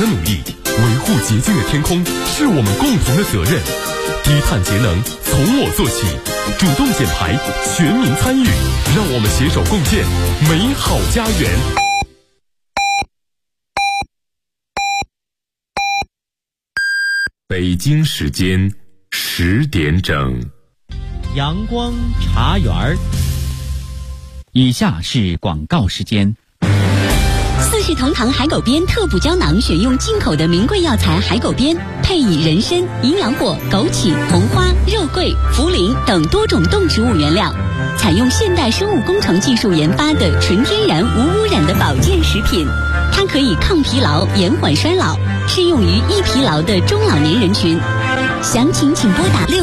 的努力，维护洁净的天空是我们共同的责任。低碳节能从我做起，主动减排，全民参与，让我们携手共建美好家园。北京时间10点整， 阳光茶园。 以下是广告时间。 四世同堂海狗鞭特补胶囊选用进口的名贵药材海狗鞭，配以人参、营养果、枸杞、红花、肉桂、茯苓等多种动植物原料，采用现代生物工程技术研发的纯天然无污染的保健食品。它可以抗疲劳、延缓衰老，适用于易疲劳的中老年人群。详情请拨打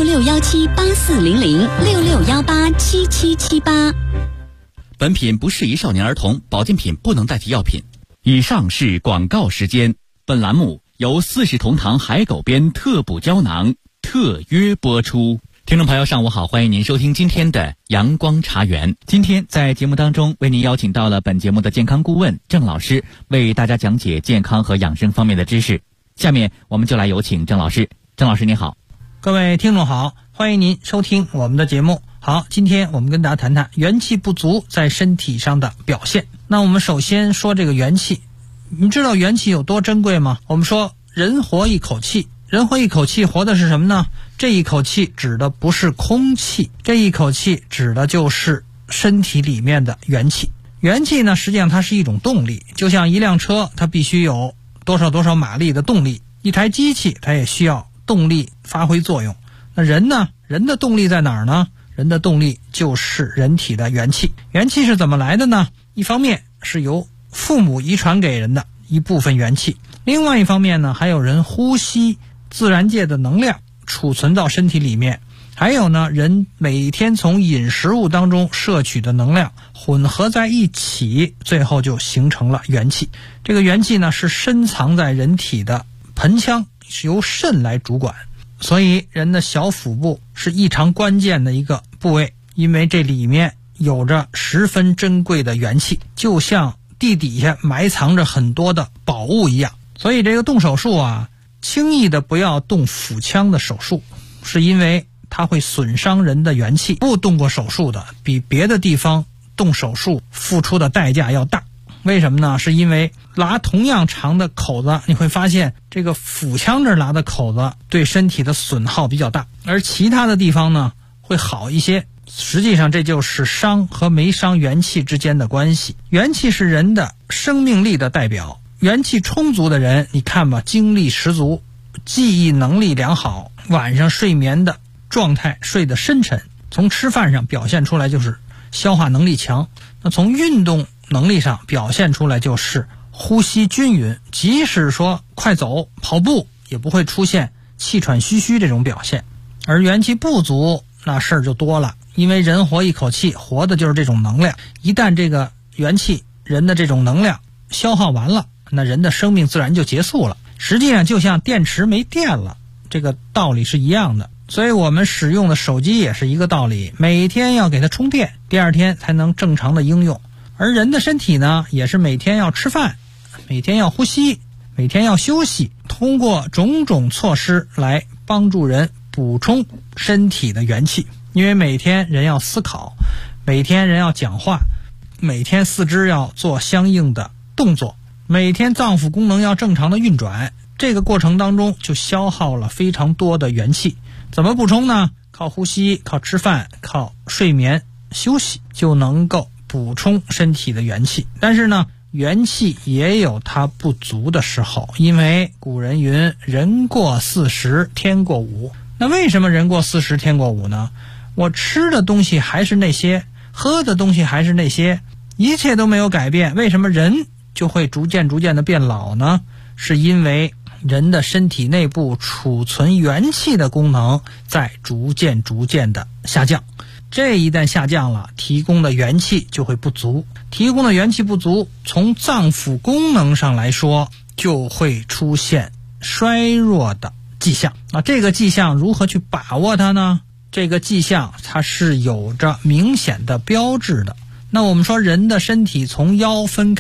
6617840066187778。 本品不适宜少年儿童，保健品不能代替药品。以上是广告时间。本栏目由四世同堂海狗鞭特补胶囊特约播出。听众朋友上午好，欢迎您收听今天的阳光茶园。今天在节目当中为您邀请到了本节目的健康顾问郑老师，为大家讲解健康和养生方面的知识。下面我们就来有请郑老师。郑老师您好。 各位听众好，欢迎您收听我们的节目。好，今天我们跟大家谈谈元气不足在身体上的表现。那我们首先说这个元气，你知道元气有多珍贵吗？我们说人活一口气，人活一口气活的是什么呢？这一口气指的不是空气，这一口气指的就是身体里面的元气。元气呢，实际上它是一种动力，就像一辆车它必须有多少马力的动力，一台机器它也需要动力发挥作用。那人呢，人的动力在哪儿呢？人的动力就是人体的元气。元气是怎么来的呢？一方面是由父母遗传给人的一部分元气，另外一方面呢，还有人呼吸自然界的能量储存到身体里面，还有呢，人每天从饮食物当中摄取的能量混合在一起，最后就形成了元气。这个元气呢，是深藏在人体的盆腔，是由肾来主管。所以人的小腹部是异常关键的一个部位，因为这里面有着十分珍贵的元气，就像地底下埋藏着很多的宝物一样。所以这个动手术啊，轻易的不要动腹腔的手术，是因为它会损伤人的元气。不动过手术的比别的地方动手术付出的代价要大。为什么呢？是因为拉同样长的口子，你会发现这个腹腔这儿拉的口子对身体的损耗比较大，而其他的地方呢会好一些。实际上这就是伤和没伤元气之间的关系。元气是人的生命力的代表，元气充足的人，你看吧，精力十足，记忆能力良好，晚上睡眠的状态睡得深沉，从吃饭上表现出来就是消化能力强，那从运动能力上表现出来就是呼吸均匀，即使说快走跑步也不会出现气喘吁吁这种表现。而元气不足那事儿就多了，因为人活一口气，活的就是这种能量，一旦这个元气人的这种能量消耗完了，那人的生命自然就结束了。实际上就像电池没电了，这个道理是一样的。所以我们使用的手机也是一个道理，每天要给它充电，第二天才能正常的应用。而人的身体呢，也是每天要吃饭，每天要呼吸，每天要休息，通过种种措施来帮助人补充身体的元气。因为每天人要思考，每天人要讲话，每天四肢要做相应的动作，每天脏腑功能要正常的运转，这个过程当中就消耗了非常多的元气。怎么补充呢？靠呼吸，靠吃饭，靠睡眠休息就能够补充身体的元气。但是呢，元气也有它不足的时候，因为古人云人过40天过5。那为什么人过40天过5呢？我吃的东西还是那些，喝的东西还是那些，一切都没有改变，为什么人就会逐渐的变老呢？是因为人的身体内部储存元气的功能在逐渐的下降。这一旦下降了，提供的元气就会不足，提供的元气不足，从脏腑功能上来说就会出现衰弱的迹象。这个迹象如何去把握它呢？这个迹象它是有着明显的标志的。那我们说人的身体从腰分开，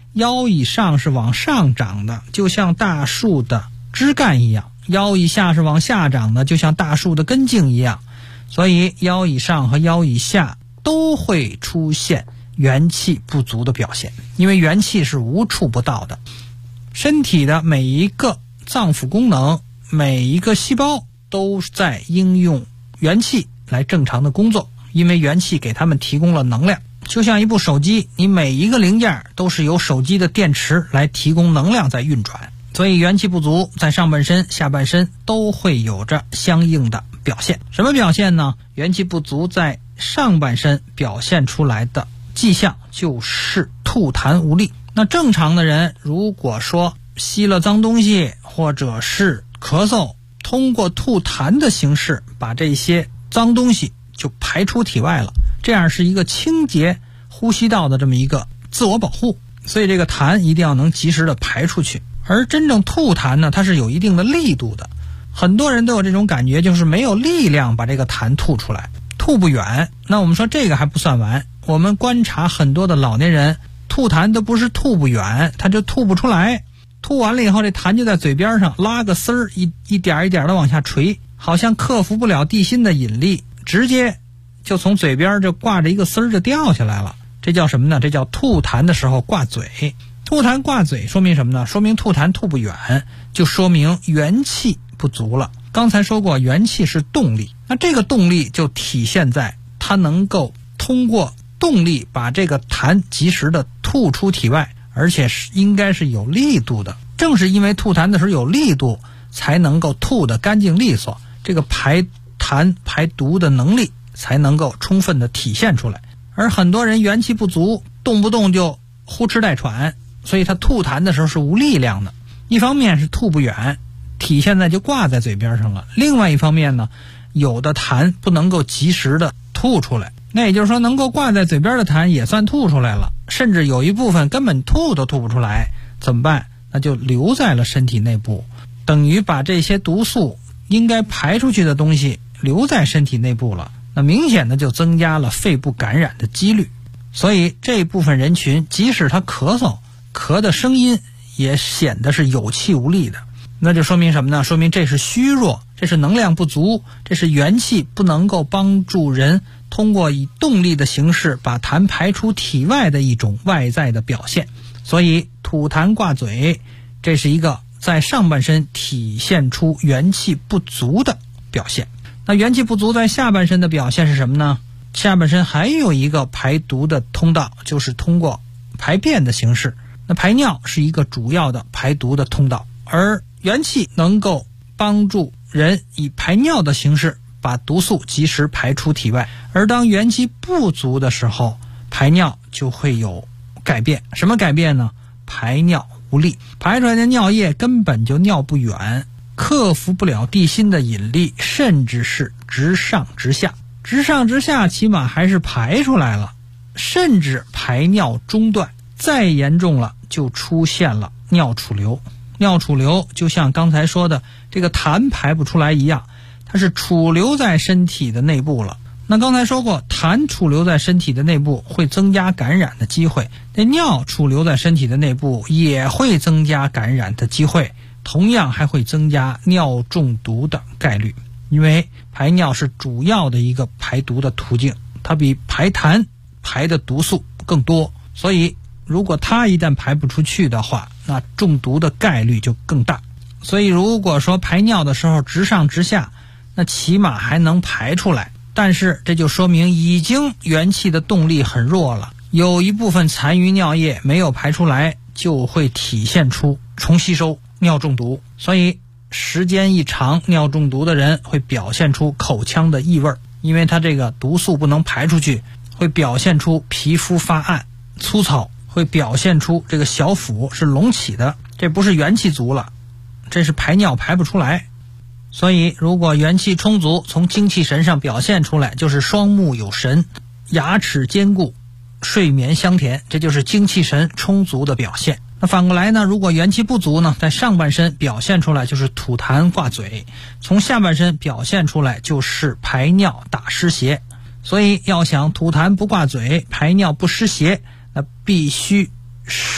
腰以上是往上长的，就像大树的枝干一样，腰以下是往下长的，就像大树的根茎一样。所以腰以上和腰以下都会出现元气不足的表现，因为元气是无处不到的。身体的每一个脏腑功能，每一个细胞都在应用元气来正常的工作，因为元气给他们提供了能量。就像一部手机，你每一个零件都是由手机的电池来提供能量在运转，所以元气不足在上半身、下半身都会有着相应的表现。什么表现呢？元气不足在上半身表现出来的迹象就是吐痰无力。那正常的人如果说吸了脏东西或者是咳嗽，通过吐痰的形式把这些脏东西就排出体外了，这样是一个清洁呼吸道的这么一个自我保护，所以这个痰一定要能及时的排出去。而真正吐痰呢，它是有一定的力度的，很多人都有这种感觉，就是没有力量把这个痰吐出来，吐不远。那我们说这个还不算完，我们观察很多的老年人吐痰都不是吐不远，他就吐不出来，吐完了以后这痰就在嘴边上拉个丝儿，一点一点的往下垂，好像克服不了地心的引力，直接就从嘴边就挂着一个丝儿就掉下来了。这叫什么呢？这叫吐痰的时候挂嘴。吐痰挂嘴说明什么呢？说明吐痰吐不远，就说明元气不足了。刚才说过元气是动力，那这个动力就体现在它能够通过动力把这个痰及时的吐出体外，而且是应该是有力度的。正是因为吐痰的时候有力度，才能够吐得干净利索，这个排痰排毒的能力才能够充分的体现出来。而很多人元气不足，动不动就呼哧带喘，所以他吐痰的时候是无力量的。一方面是吐不远，体现在就挂在嘴边上了，另外一方面呢，有的痰不能够及时的吐出来，那也就是说能够挂在嘴边的痰也算吐出来了，甚至有一部分根本吐都吐不出来，怎么办？那就留在了身体内部，等于把这些毒素应该排出去的东西留在身体内部了，那明显的就增加了肺部感染的几率。所以这部分人群即使他咳嗽，咳的声音也显得是有气无力的，那就说明什么呢？说明这是虚弱，这是能量不足，这是元气不能够帮助人通过以动力的形式把痰排出体外的一种外在的表现。所以吐痰挂嘴，这是一个在上半身体现出元气不足的表现。那元气不足在下半身的表现是什么呢？下半身还有一个排毒的通道，就是通过排便的形式。那排尿是一个主要的排毒的通道，而元气能够帮助人以排尿的形式把毒素及时排出体外。而当元气不足的时候，排尿就会有改变。什么改变呢？排尿无力，排出来的尿液根本就尿不远，克服不了地心的引力，甚至是直上直下。直上直下起码还是排出来了，甚至排尿中断，再严重了就出现了尿储留。尿储留就像刚才说的这个痰排不出来一样，它是储留在身体的内部了。那刚才说过，痰储留在身体的内部会增加感染的机会，那尿储留在身体的内部也会增加感染的机会，同样还会增加尿中毒的概率。因为排尿是主要的一个排毒的途径，它比排痰排的毒素更多，所以如果它一旦排不出去的话，那中毒的概率就更大。所以如果说排尿的时候直上直下，那起码还能排出来，但是这就说明已经元气的动力很弱了，有一部分残余尿液没有排出来，就会体现出重吸收尿中毒。所以时间一长，尿中毒的人会表现出口腔的异味，因为它这个毒素不能排出去，会表现出皮肤发暗粗糙，会表现出这个小腹是隆起的，这不是元气足了，这是排尿排不出来。所以如果元气充足，从精气神上表现出来就是双目有神，牙齿坚固，睡眠香甜，这就是精气神充足的表现。那反过来呢，如果元气不足呢，在上半身表现出来就是吐痰挂嘴，从下半身表现出来就是排尿打湿邪。所以要想吐痰不挂嘴，排尿不湿邪，那必须是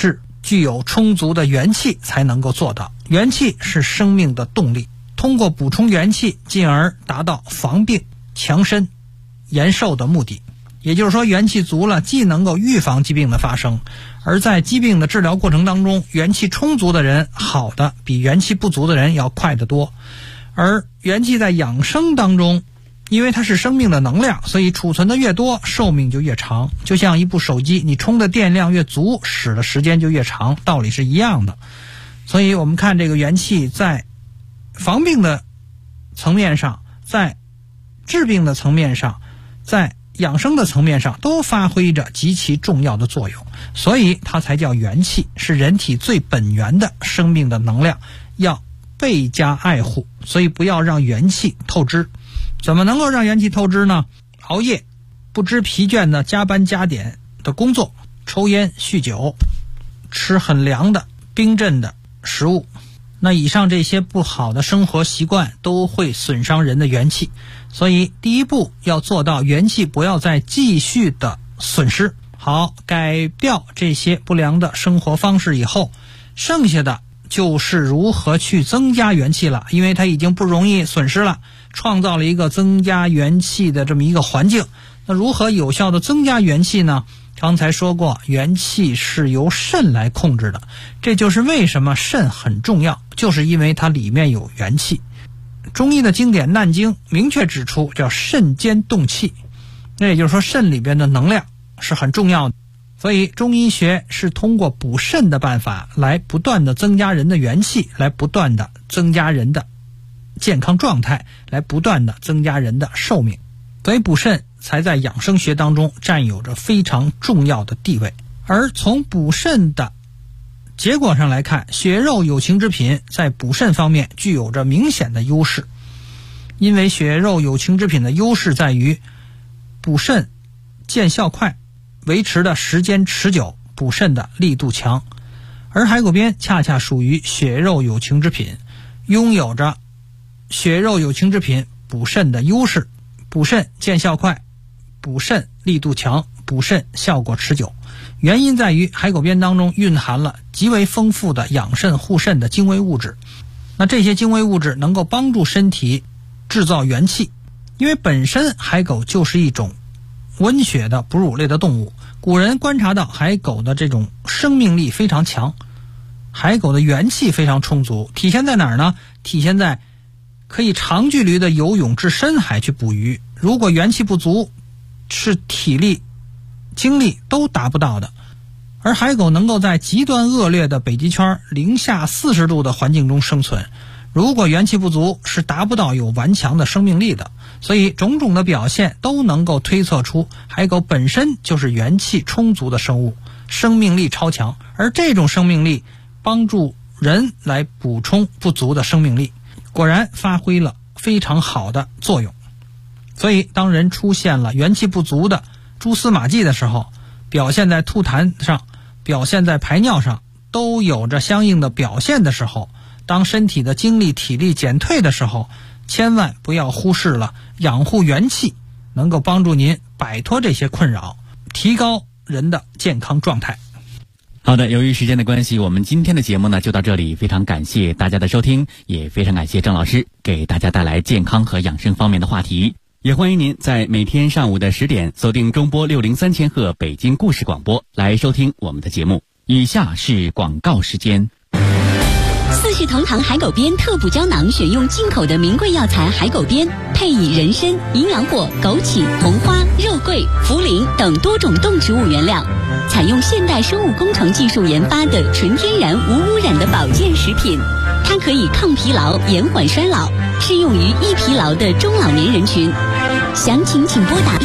具有充足的元气才能够做到。元气是生命的动力，通过补充元气，进而达到防病、强身、延寿的目的。也就是说，元气足了，既能够预防疾病的发生，而在疾病的治疗过程当中，元气充足的人好的比元气不足的人要快得多。而元气在养生当中，因为它是生命的能量，所以储存的越多，寿命就越长。就像一部手机，你充的电量越足，使的时间就越长，道理是一样的。所以我们看这个元气在防病的层面上，在治病的层面上，在养生的层面上都发挥着极其重要的作用，所以它才叫元气，是人体最本源的生命的能量，要倍加爱护。所以不要让元气透支。怎么能够让元气透支呢？熬夜、不知疲倦的加班加点的工作、抽烟、酗酒、吃很凉的冰镇的食物，那以上这些不好的生活习惯都会损伤人的元气。所以第一步要做到元气不要再继续的损失。好，改掉这些不良的生活方式以后，剩下的就是如何去增加元气了，因为它已经不容易损失了，创造了一个增加元气的这么一个环境。那如何有效的增加元气呢？刚才说过，元气是由肾来控制的，这就是为什么肾很重要，就是因为它里面有元气。中医的经典《难经》明确指出，叫肾坚动气，那也就是说肾里边的能量是很重要的。所以中医学是通过补肾的办法来不断的增加人的元气，来不断的增加人的健康状态，来不断的增加人的寿命。所以补肾才在养生学当中占有着非常重要的地位。而从补肾的结果上来看，血肉有情之品在补肾方面具有着明显的优势。因为血肉有情之品的优势在于补肾见效快，维持的时间持久，补肾的力度强。而海狗鞭恰恰属于血肉有情之品，拥有着血肉有情之品补肾的优势，补肾见效快，补肾力度强，补肾效果持久。原因在于海狗鞭当中蕴含了极为丰富的养肾护肾的精微物质。那这些精微物质能够帮助身体制造元气，因为本身海狗就是一种温血的哺乳类的动物。古人观察到海狗的这种生命力非常强，海狗的元气非常充足，体现在哪儿呢？体现在可以长距离的游泳至深海去捕鱼。如果元气不足，是体力精力都达不到的。而海狗能够在极端恶劣的北极圈零下40度的环境中生存，如果元气不足，是达不到有顽强的生命力的。所以种种的表现都能够推测出海狗本身就是元气充足的生物，生命力超强，而这种生命力帮助人来补充不足的生命力，果然发挥了非常好的作用。所以当人出现了元气不足的蛛丝马迹的时候，表现在吐痰上，表现在排尿上，都有着相应的表现的时候，当身体的精力体力减退的时候，千万不要忽视了养护元气，能够帮助您摆脱这些困扰，提高人的健康状态。 好的，由于时间的关系，我们今天的节目呢就到这里，非常感谢大家的收听，也非常感谢郑老师给大家带来健康和养生方面的话题。也欢迎您在每天上午的10点锁定中波603千赫北京故事广播来收听我们的节目。以下是广告时间。 四世同堂海狗鞭特补胶囊选用进口的名贵药材海狗鞭，配以人参、营养果、枸杞、红花、肉桂、茯苓等多种动植物原料，采用现代生物工程技术研发的纯天然无污染的保健食品。它可以抗疲劳、延缓衰老，适用于易疲劳的中老年人群。详情请拨打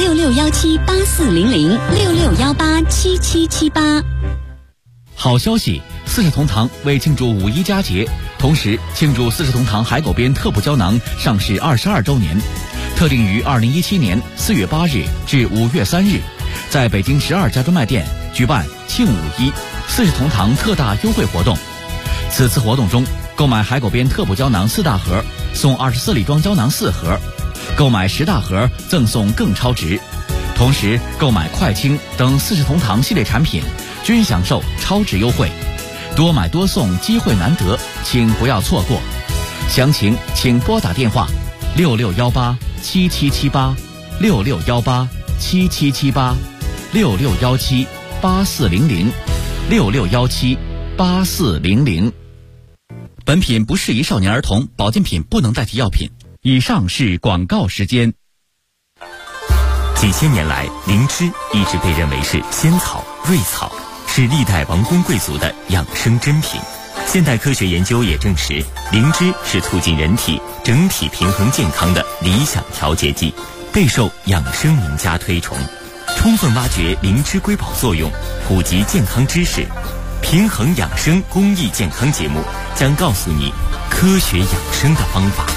66178400 66187778。 好消息，四世同堂为庆祝五一佳节，同时庆祝四世同堂海狗鞭特补胶囊上市22周年，特定于2017年4月8日至5月3日，在北京12家专卖店举办庆五一四世同堂特大优惠活动。此次活动中，购买海狗鞭特补胶囊4大盒送24粒装胶囊4盒，购买10大盒赠送更超值。同时购买快清等四世同堂系列产品均享受超值优惠。 多买多送，机会难得，请不要错过。详情请拨打电话661877786617840066178400。本品不适宜少年儿童，保健品不能代替药品。以上是广告时间。 几千年来，灵芝一直被认为是仙草、瑞草，是历代王公贵族的养生珍品。现代科学研究也证实，灵芝是促进人体整体平衡健康的理想调节剂，备受养生名家推崇。充分挖掘灵芝瑰宝作用，普及健康知识，平衡养生公益健康节目将告诉你科学养生的方法。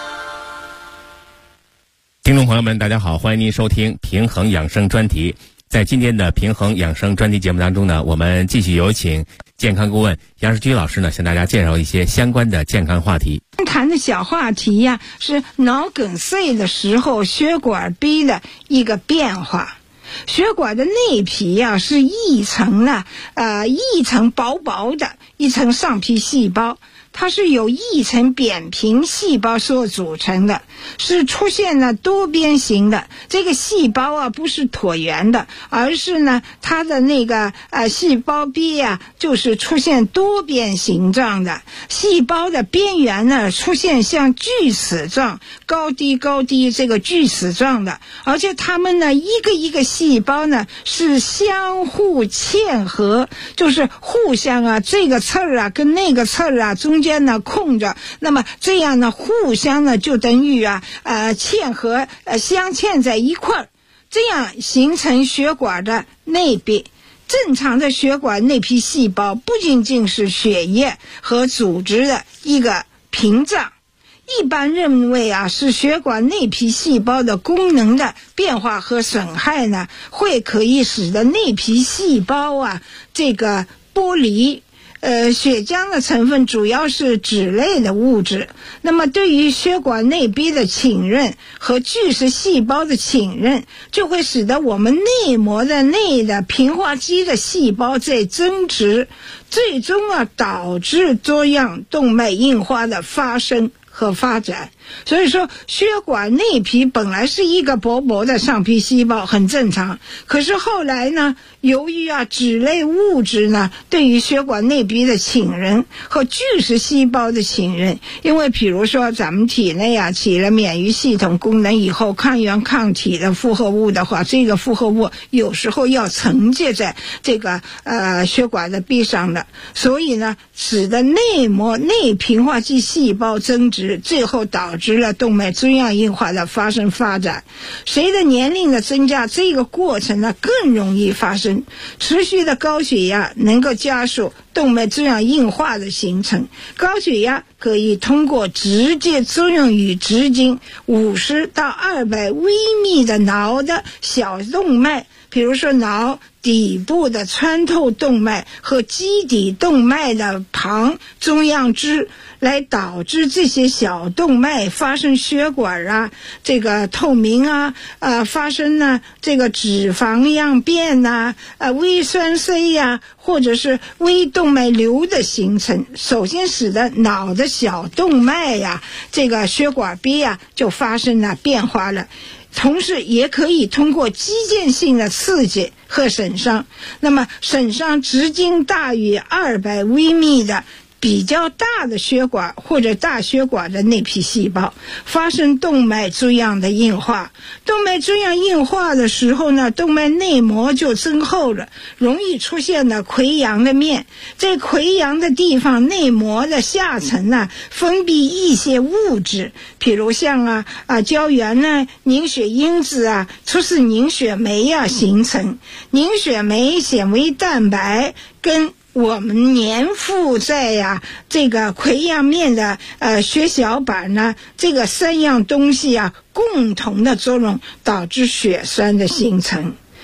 听众朋友们，大家好，欢迎您收听平衡养生专题。在今天的平衡养生专题节目当中呢，我们继续有请健康顾问杨世居老师呢，向大家介绍一些相关的健康话题。 谈的小话题呀，是脑梗塞的时候血管壁的一个变化。血管的内皮呀，是一层薄薄的一层上皮细胞，它是由一层扁平细胞所组成的，是出现了多边形的。这个细胞啊，不是椭圆的，而是呢，它的那个细胞壁啊，就是出现多边形状的。细胞的边缘呢，出现像锯齿状，高低这个锯齿状的，而且它们呢，一个细胞呢是相互嵌合，就是互相啊，这个刺儿啊跟那个刺儿啊中间呢空着，那么这样呢互相呢就等于嵌合相嵌在一块儿，这样形成血管的内壁。正常的血管内皮细胞不仅仅是血液和组织的一个屏障，一般认为啊，是血管内皮细胞的功能的变化和损害呢，可以使得内皮细胞啊这个剥离。血浆的成分主要是脂类的物质，那么对于血管内壁的浸润和巨噬细胞的浸润，就会使得我们内膜的内的平滑肌的细胞在增殖，最终导致多样动脉硬化的发生和发展。所以说血管内皮本来是一个薄薄的上皮细胞，很正常，可是后来呢，由于脂类物质呢对于血管内皮的浸润和巨噬细胞的浸润，因为比如说咱们体内起了免疫系统功能以后，抗原抗体的复合物的话，这个复合物有时候要承接在这个血管的壁上的，所以呢使得内膜内平滑肌细胞增殖，最后导致了动脉粥样硬化的发生发展。随着年龄的增加，这个过程呢更容易发生。持续的高血压能够加速动脉粥样硬化的形成。高血压可以通过直接作用于直径50到200微米的脑的小动脉，比如说脑底部的穿透动脉和基底动脉的旁中央支，来导致这些小动脉发生血管这个透明发生呢这个脂肪样变微栓塞或者是微动脉瘤的形成。首先使得脑的小动脉这个血管壁就发生了变化了。同时也可以通过肌腱性的刺激和损伤，那么损伤直径大于200微米的比较大的血管或者大血管的内皮细胞，发生动脉粥样的硬化。动脉粥样硬化的时候呢，动脉内膜就增厚了，容易出现了溃疡的面。在溃疡的地方，内膜的下层分泌一些物质，比如像胶原凝血因子促使凝血酶形成。凝血酶、纤维蛋白跟我们粘附在这个溃疡面的血小板这个3样东西共同的作用，导致血栓的形成。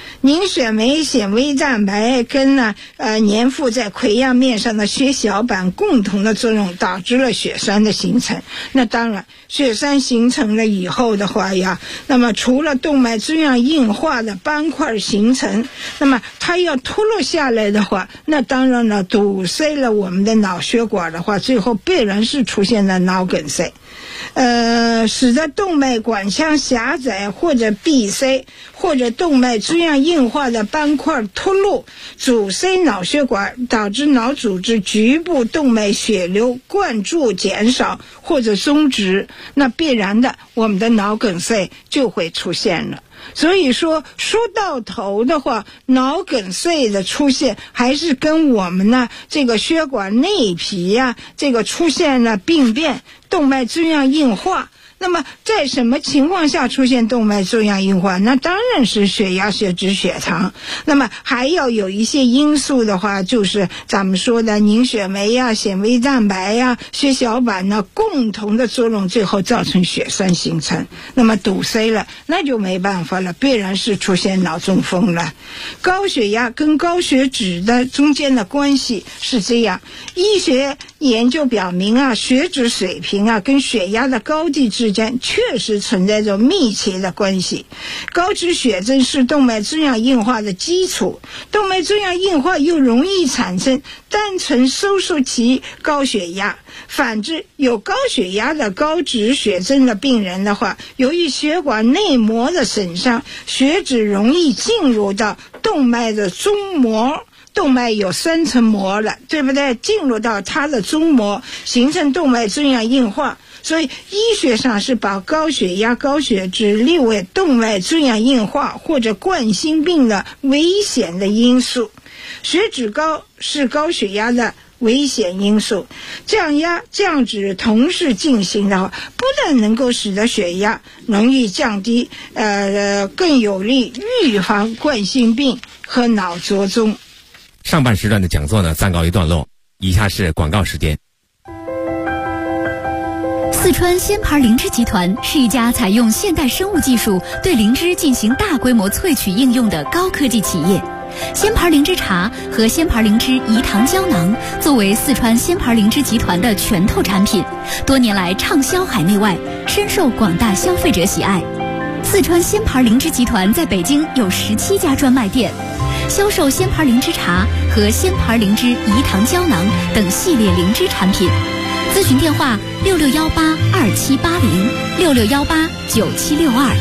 凝血酶纤维蛋白跟粘附在溃疡面上的血小板共同的作用，导致了血栓的形成。那当然，血栓形成了以后的话呀，那么除了动脉粥样硬化的斑块形成，那么它要脱落下来的话，那当然了，堵塞了我们的脑血管的话，最后必然是出现了脑梗塞。使得动脉管腔狭窄或者闭塞，或者动脉粥样硬化的斑块脱落，阻塞脑血管，导致脑组织局部动脉血流灌注减少或者终止，那必然的我们的脑梗塞就会出现了。所以说到头的话，脑梗塞的出现还是跟我们呢这个血管内皮这个出现了病变，动脉粥样硬化。那么在什么情况下出现动脉粥样硬化？那当然是血压、血脂、血糖。那么还要有一些因素的话，就是咱们说的凝血酶纤维蛋白血小板共同的作用，最后造成血栓形成。那么堵塞了，那就没办法了，必然是出现脑中风了。高血压跟高血脂的中间的关系是这样，医学研究表明血脂水平跟血压的高低之间确实存在着密切的关系。高脂血症是动脉粥样硬化的基础，动脉粥样硬化又容易产生单纯收缩期高血压。反之，有高血压的高脂血症的病人的话，由于血管内膜的损伤，血脂容易进入到动脉的中膜，动脉有3层膜了，对不对？进入到它的中膜，形成动脉粥样硬化。所以医学上是把高血压、高血脂列为动脉粥样硬化或者冠心病的危险的因素。血脂高是高血压的危险因素，降压、降脂同时进行的话，不但能够使得血压容易降低，更有利预防冠心病和脑卒中。 上半时段的讲座呢，暂告一段落，以下是广告时间。 四川鲜牌灵芝集团是一家采用现代生物技术对灵芝进行大规模萃取应用的高科技企业。鲜牌灵芝茶和鲜牌灵芝饴糖胶囊作为四川鲜牌灵芝集团的拳头产品，多年来畅销海内外，深受广大消费者喜爱。四川鲜牌灵芝集团在北京有17家专卖店，销售鲜牌灵芝茶和鲜牌灵芝饴糖胶囊等系列灵芝产品。咨询电话66182780，66189762。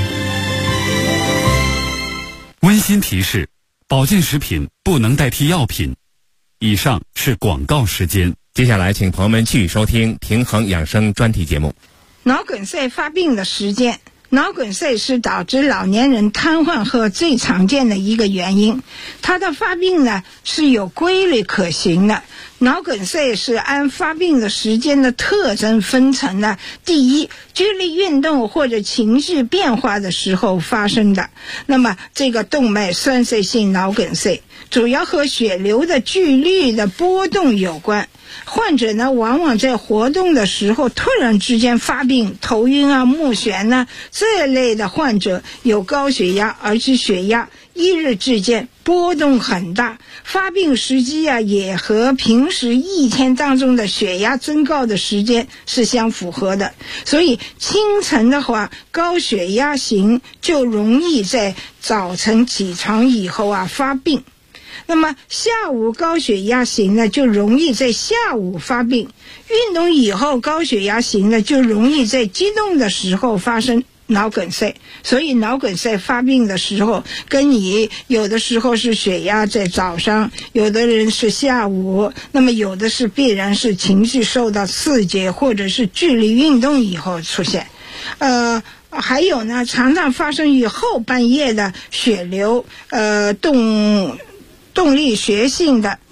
温馨提示：保健食品不能代替药品。以上是广告时间。 接下来请朋友们继续收听平衡养生专题节目。 脑梗塞发病的时间。脑梗塞是导致老年人瘫痪后最常见的一个原因，它的发病呢是有规律可循的。脑梗塞是按发病的时间的特征分成了：第一，剧烈运动或者情绪变化的时候发生的，那么这个动脉栓塞性脑梗塞主要和血流的剧烈的波动有关。患者呢，往往在活动的时候突然之间发病，头晕目眩这类的患者有高血压，而且血压一日之间波动很大，发病时机也和平时一天当中的血压增高的时间是相符合的。所以清晨的话，高血压型就容易在早晨起床以后发病。那么下午高血压型呢，就容易在下午发病；运动以后高血压型呢，就容易在激动的时候发生脑梗塞。所以脑梗塞发病的时候，跟你有的时候是血压在早上，有的人是下午，那么有的是必然是情绪受到刺激，或者是剧烈运动以后出现。还有呢，常常发生于后半夜的血流，动力学性的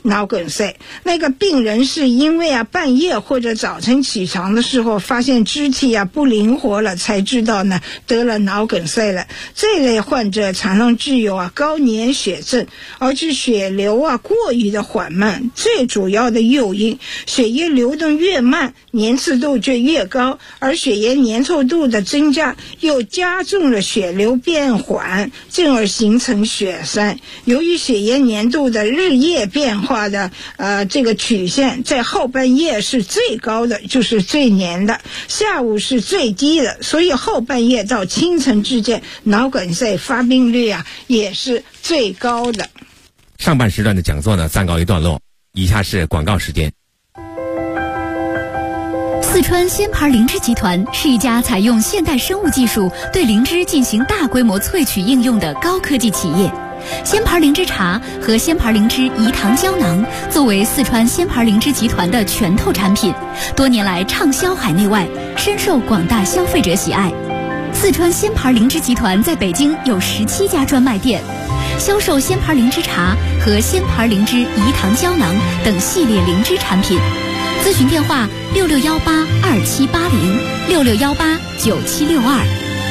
脑梗塞。那个病人是因为半夜或者早晨起床的时候发现肢体不灵活了，才知道呢得了脑梗塞了。这类患者常常具有高粘血症，而且血流过于的缓慢。最主要的诱因，血液流动越慢，粘稠度就越高，而血液粘稠度的增加又加重了血流变缓，进而形成血栓。由于血液粘度的日夜变化的这个曲线，在后半夜是最高的，就是最粘的，下午是最低的，所以后半夜到清晨之间，脑梗塞发病率也是最高的。 上半时段的讲座呢暂告一段落，以下是广告时间。 四川鲜牌灵芝集团是一家采用现代生物技术对灵芝进行大规模萃取应用的高科技企业。鲜牌灵芝茶和鲜牌灵芝饴糖胶囊作为四川鲜牌灵芝集团的拳头产品，多年来畅销海内外，深受广大消费者喜爱。四川鲜牌灵芝集团在北京有17家专卖店，销售鲜牌灵芝茶和鲜牌灵芝饴糖胶囊等系列灵芝产品。咨询电话66182780，66189762。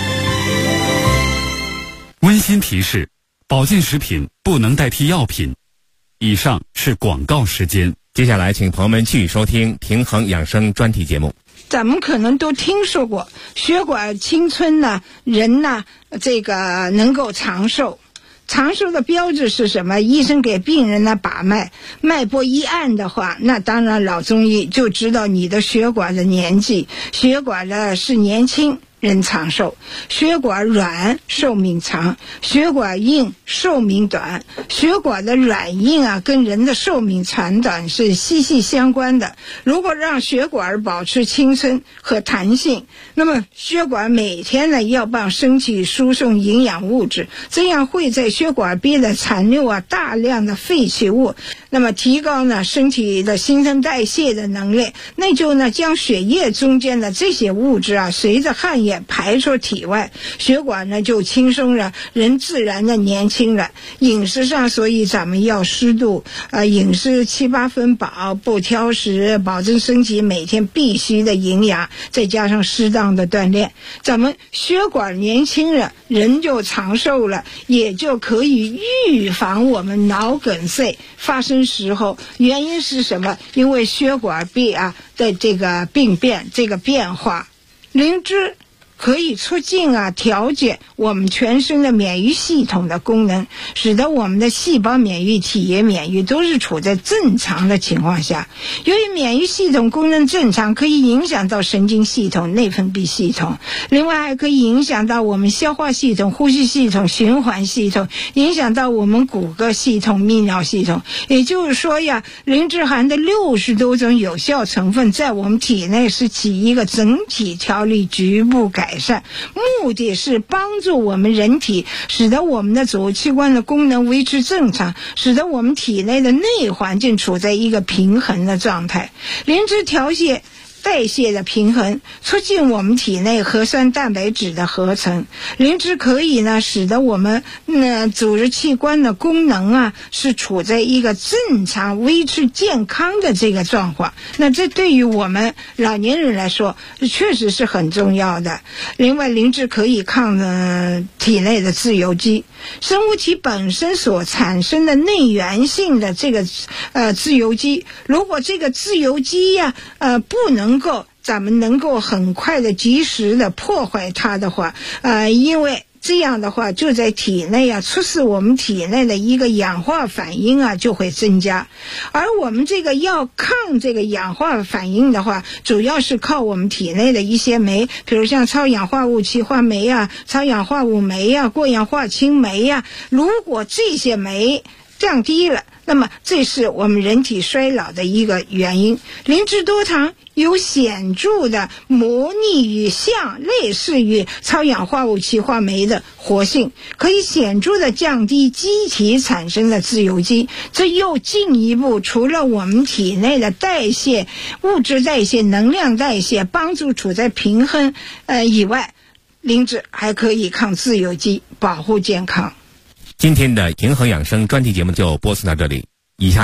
温馨提示：保健食品不能代替药品。以上是广告时间。 接下来请朋友们继续收听平衡养生专题节目。 咱们可能都听说过血管青春呢，人呢这个能够长寿。长寿的标志是什么？医生给病人呢把脉，脉搏一按的话，那当然老中医就知道你的血管的年纪，血管呢是年轻人长寿，血管软寿命长，血管硬寿命短。血管的软硬跟人的寿命长短是息息相关的。如果让血管保持青春和弹性，那么血管每天呢要帮身体输送营养物质，这样会在血管壁的残留大量的废弃物，那么提高呢身体的新陈代谢的能力，那就呢将血液中间的这些物质随着汗液排出体外，血管呢就轻松了，人自然的年轻了。饮食上，所以咱们要适度饮食7、8分饱，不挑食，保证身体每天必须的营养，再加上适当的锻炼，咱们血管年轻了，人就长寿了，也就可以预防我们脑梗塞发生时候。原因是什么？因为血管壁的这个病变，这个变化。灵芝可以促进调节我们全身的免疫系统的功能，使得我们的细胞免疫、体液免疫都是处在正常的情况下。由于免疫系统功能正常，可以影响到神经系统、内分泌系统，另外还可以影响到我们消化系统、呼吸系统、循环系统，影响到我们骨骼系统、泌尿系统。也就是说灵芝含的60多种有效成分在我们体内是起一个整体调理、局部改善，目的是帮助我们人体，使得我们的主器官的功能维持正常，使得我们体内的内环境处在一个平衡的状态。灵芝调节代谢的平衡，促进我们体内核酸蛋白质的合成。灵芝可以呢使得我们组织器官的功能是处在一个正常维持健康的这个状况。那这对于我们老年人来说确实是很重要的。另外，灵芝可以抗体内的自由基。生物体本身所产生的内源性的这个自由基，如果这个自由基不能够咱们能够很快的及时的破坏它的话，因为这样的话就在体内促使我们体内的一个氧化反应就会增加。而我们这个要抗这个氧化反应的话，主要是靠我们体内的一些酶，比如像超氧化物歧化酶超氧化物酶过氧化氢酶如果这些酶降低了，那么这是我们人体衰老的一个原因。灵芝多糖有显著的模拟于类似于超氧化物歧化酶的活性，可以显著的降低机体产生的自由基。这又进一步除了我们体内的代谢、物质代谢、能量代谢帮助处在平衡以外，灵芝还可以抗自由基，保护健康。 今天的平衡养生专题节目就播送到这里，